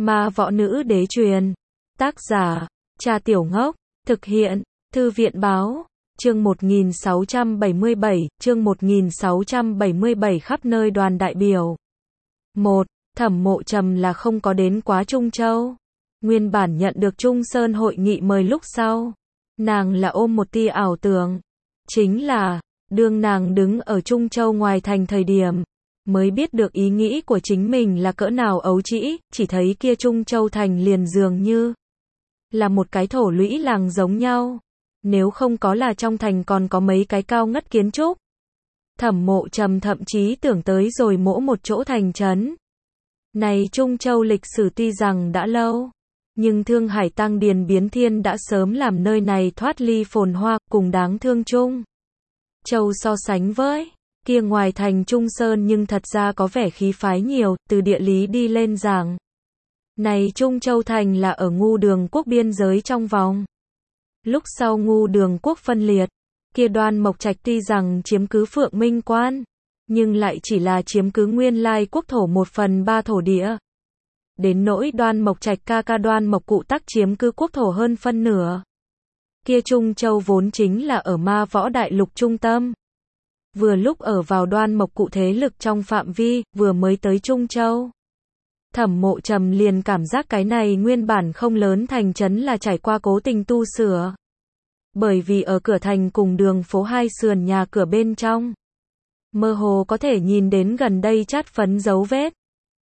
Ma võ nữ đế truyền. Tác giả, Cha Tiểu Ngốc. Thực hiện, Thư viện báo. Chương 1677, chương 1677 khắp nơi đoàn đại biểu. 1. Thẩm Mộ Trầm là không có đến quá Trung Châu. Nguyên bản nhận được Trung Sơn hội nghị mời lúc sau. Nàng là ôm một tia ảo tưởng. Chính là, đương nàng đứng ở Trung Châu ngoài thành thời điểm, mới biết được ý nghĩ của chính mình là cỡ nào ấu trĩ, chỉ thấy kia Trung Châu thành liền dường như là một cái thổ lũy làng giống nhau. Nếu không có là trong thành còn có mấy cái cao ngất kiến trúc. Thẩm Mộ Trầm thậm chí tưởng tới rồi mỗi một chỗ thành trấn. Này Trung Châu lịch sử tuy rằng đã lâu, nhưng Thương Hải tăng điền biến thiên đã sớm làm nơi này thoát ly phồn hoa, cùng đáng thương Trung Châu so sánh với kia ngoài thành Trung Sơn nhưng thật ra có vẻ khí phái nhiều, từ địa lý đi lên giảng. Này Trung Châu thành là ở Ngu Đường quốc biên giới trong vòng. Lúc sau Ngu Đường quốc phân liệt, kia Đoan Mộc Trạch tuy rằng chiếm cứ Phượng Minh Quan, nhưng lại chỉ là chiếm cứ nguyên lai quốc thổ 1/3 thổ địa. Đến nỗi Đoan Mộc Trạch ca ca Đoan Mộc Cụ tắc chiếm cứ quốc thổ hơn phân nửa. Kia Trung Châu vốn chính là ở Ma Võ Đại Lục trung tâm. Vừa lúc ở vào Đoan Mộc Cụ thế lực trong phạm vi, vừa mới tới Trung Châu. Thẩm Mộ Trầm liền cảm giác cái này nguyên bản không lớn thành trấn là trải qua cố tình tu sửa. Bởi vì ở cửa thành cùng đường phố hai sườn nhà cửa bên trong, mơ hồ có thể nhìn đến gần đây chát phấn dấu vết.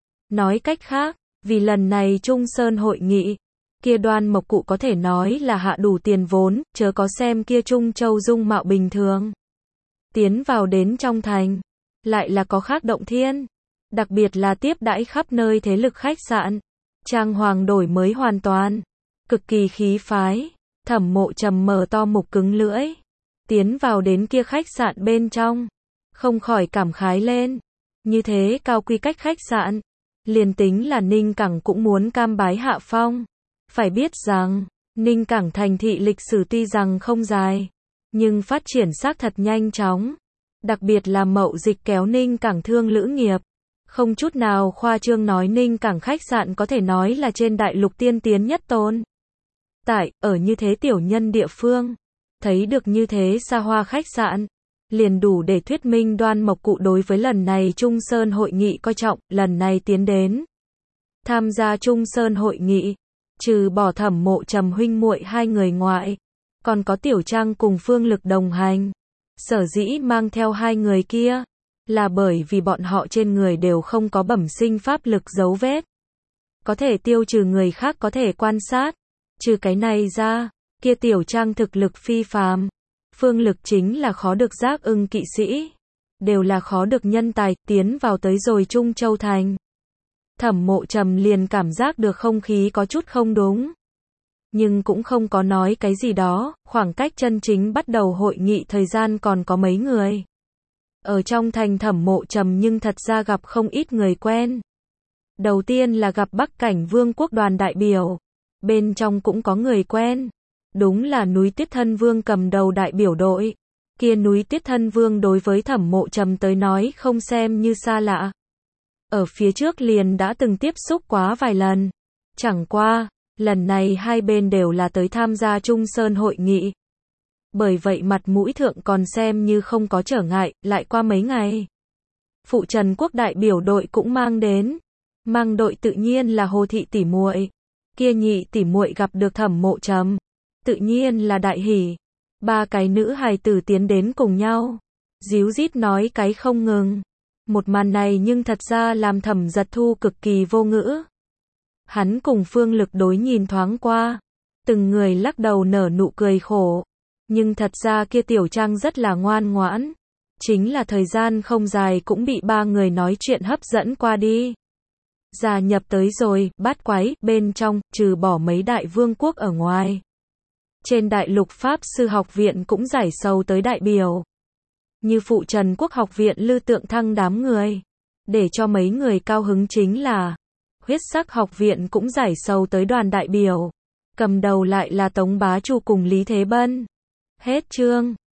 Nói cách khác, vì lần này Trung Sơn hội nghị, kia Đoan Mộc Cụ có thể nói là hạ đủ tiền vốn, chớ có xem kia Trung Châu dung mạo bình thường. Tiến vào đến trong thành, lại là có khác động thiên. Đặc biệt là tiếp đãi khắp nơi thế lực khách sạn. Trang hoàng đổi mới hoàn toàn. Cực kỳ khí phái. Thẩm Mộ Trầm mở to mục cứng lưỡi. Tiến vào đến kia khách sạn bên trong. Không khỏi cảm khái lên. Như thế cao quy cách khách sạn. Liền tính là Ninh Cảng cũng muốn cam bái hạ phong. Phải biết rằng, Ninh Cảng thành thị lịch sử tuy rằng không dài, nhưng phát triển xác thật nhanh chóng. Đặc biệt là mậu dịch kéo Ninh Cảng thương lữ nghiệp. Không chút nào khoa trương nói Ninh Cảng khách sạn có thể nói là trên đại lục tiên tiến nhất tồn tại, ở như thế tiểu nhân địa phương, thấy được như thế xa hoa khách sạn, liền đủ để thuyết minh Đoan Mộc Cụ đối với lần này Trung Sơn hội nghị coi trọng, lần này tiến đến tham gia Trung Sơn hội nghị, trừ bỏ Thẩm Mộ Trầm huynh muội hai người ngoại, còn có Tiểu Trang cùng Phương Lực đồng hành. Sở dĩ mang theo hai người kia, là bởi vì bọn họ trên người đều không có bẩm sinh pháp lực dấu vết. Có thể tiêu trừ người khác có thể quan sát. Trừ cái này ra, kia Tiểu Trang thực lực phi phàm. Phương Lực chính là khó được giác ưng kỵ sĩ. Đều là khó được nhân tài, tiến vào tới rồi Trung Châu thành. Thẩm Mộ Trầm liền cảm giác được không khí có chút không đúng. Nhưng cũng không có nói cái gì đó, khoảng cách chân chính bắt đầu hội nghị thời gian còn có mấy người. Ở trong thành Thẩm Mộ Trầm nhưng thật ra gặp không ít người quen. Đầu tiên là gặp Bắc Cảnh Vương quốc đoàn đại biểu. Bên trong cũng có người quen. Đúng là Núi Tiết Thân Vương cầm đầu đại biểu đội. Kia Núi Tiết Thân Vương đối với Thẩm Mộ Trầm tới nói không xem như xa lạ. Ở phía trước liền đã từng tiếp xúc quá vài lần. Chẳng qua, lần này hai bên đều là tới tham gia Trung Sơn hội nghị. Bởi vậy mặt mũi thượng còn xem như không có trở ngại, lại qua mấy ngày. Phụ Trần quốc đại biểu đội cũng mang đến. Mang đội tự nhiên là Hồ thị tỷ muội. Kia nhị tỷ muội gặp được Thẩm Mộ Trầm, tự nhiên là đại hỉ. Ba cái nữ hài tử tiến đến cùng nhau, díu dít nói cái không ngừng. Một màn này nhưng thật ra làm Thẩm Giật Thu cực kỳ vô ngữ. Hắn cùng Phương Lực đối nhìn thoáng qua, từng người lắc đầu nở nụ cười khổ. Nhưng thật ra kia Tiểu Trang rất là ngoan ngoãn. Chính là thời gian không dài cũng bị ba người nói chuyện hấp dẫn qua đi. Gia nhập tới rồi, bát quái, bên trong, trừ bỏ mấy đại vương quốc ở ngoài. Trên đại lục Pháp sư học viện cũng giải sầu tới đại biểu. Như Phụ Trần quốc học viện Lư Tượng Thăng đám người. Để cho mấy người cao hứng chính là, Huyết Sắc học viện cũng giải sầu tới đoàn đại biểu. Cầm đầu lại là Tống Bá Chu cùng Lý Thế Bân. Hết chương.